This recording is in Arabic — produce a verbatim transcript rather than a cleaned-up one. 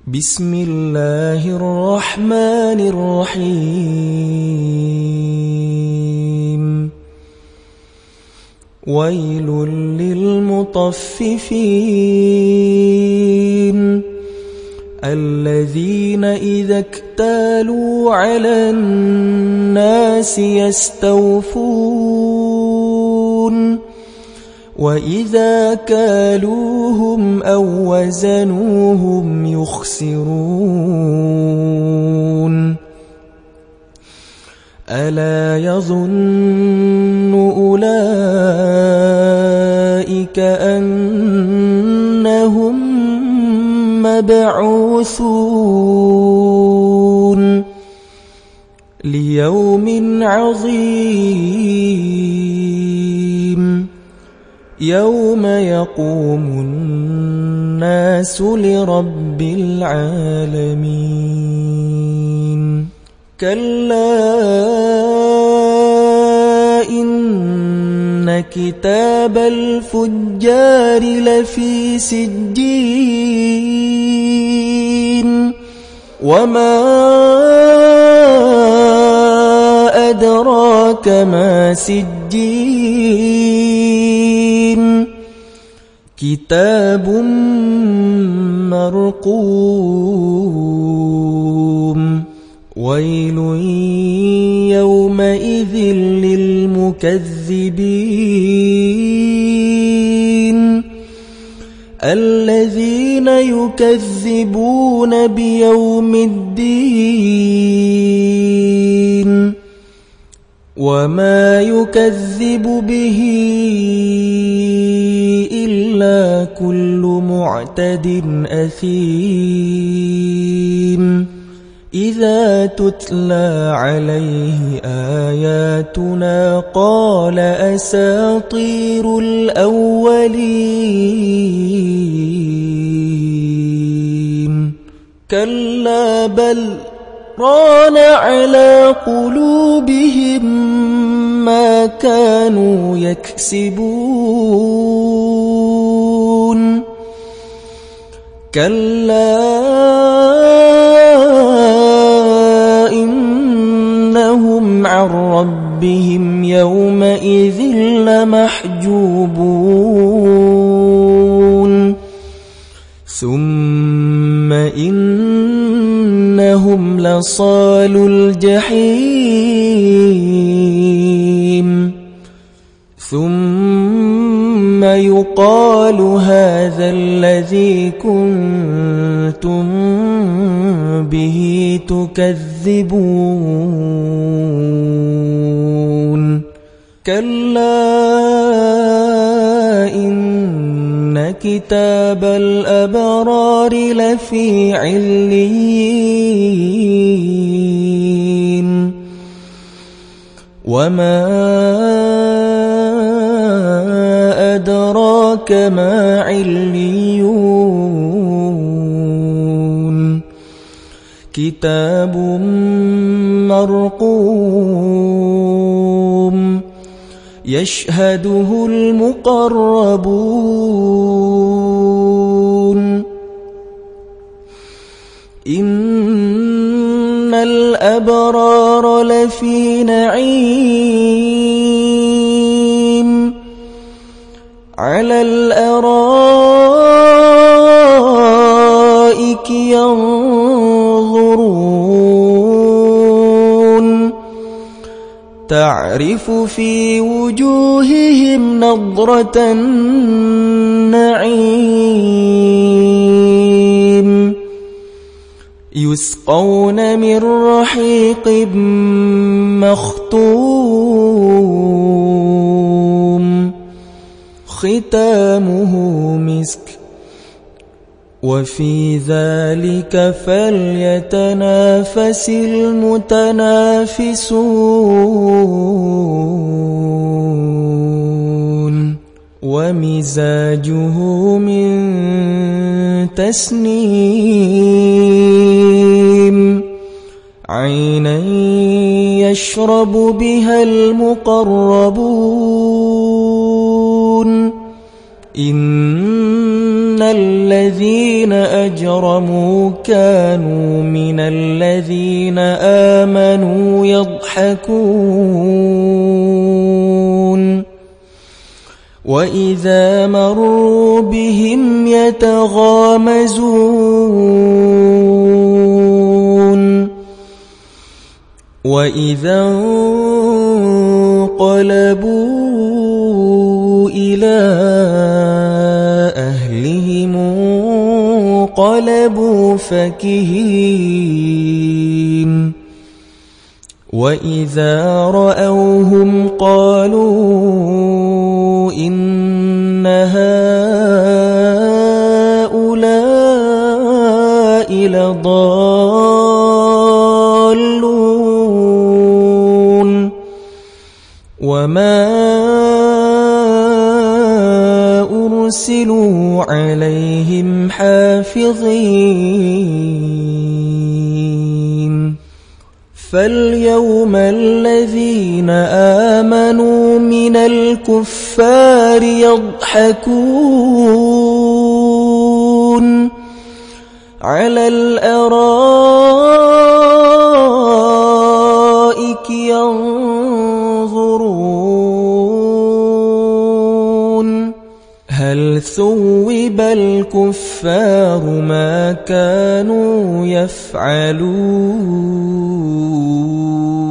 بسم الله الرحمن الرحيم ويل للمطففين الذين إذا اكتالوا على الناس يستوفون وإذا كالوهم أو وزنوهم يخسرون ألا يظن أولئك أنهم مبعوثون ليوم عظيم يوم يقوم الناس لرب العالمين كلا إن كتاب الفجار لفي سجين وما أدراك ما سجين كتاب مرقوم ويل يومئذ للمكذبين الذين يكذبون بيوم الدين وما يكذب به إلا كل معتد أثيم إذا تتلى عليه آياتنا قال أساطير الأولين كلا بل ران على قلوبهم ما كانوا يكسبون كلا إنهم عن ربهم يومئذ لمحجوبون ثم إنهم لصالو الجحيم ثم يقال هذا الذي كنتم به تكذبون كلا إن كتاب الأبرار لفي عليين وما أدراك ما عليون كتاب مرقوم يشهده المقربون إن الأبرار لفي نعيم على الأرائك ينظرون تعرف في وجوههم نضرة النعيم يسقون من رحيق مختوم ختامه مسك وفي ذلك فليتنافس المتنافسون ومزاجه من تسنيم عينا يشرب بها المقربون إن الذين أجرموا كانوا من الذين آمنوا يضحكون وإذا مروا بهم يتغامزون وإذا انقلبوا إلى أهلهم انقلبوا فكهين وإذا رأوهم قالوا إن هؤلاء لضالون وما أرسلوا عليهم حافظين فاليوم الذين آمنوا من الكفار يضحكون على الأرائك ينظرون هل ثوب الكفار ما كانوا يفعلون